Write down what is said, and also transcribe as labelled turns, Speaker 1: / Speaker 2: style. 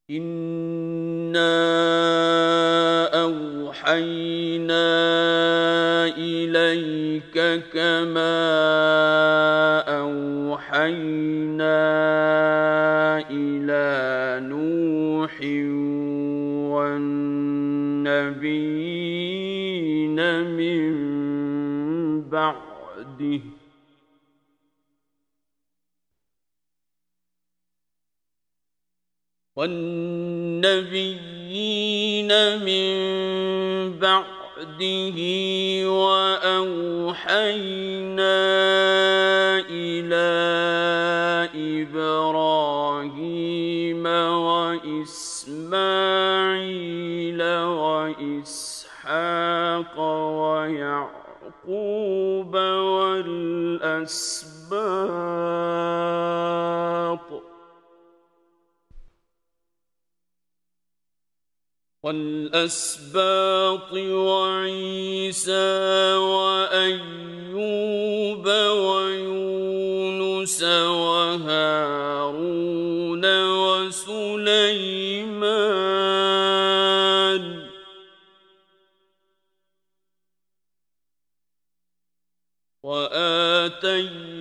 Speaker 1: إِنَّا أَوْحَيْنَا إِلَيْكَ كَمَا أَوْحَيْنَا إِلَى نُوحٍ وَالنَّبِيِّينَ مِن بَعْدِهِ وَأَوْحَيْنَا إِلَى إِبْرَاهِيمَ وَإِسْمَاعِيلَ وَإِسْحَاقَ وَيَعْقُوبَ وَالْأَسْبَاطِ وَعِيسَى وَأَيُّوبَ وَيُونُسَ وَهَارُونَ وَسُلَيْمَانَ وَآتَيْنَا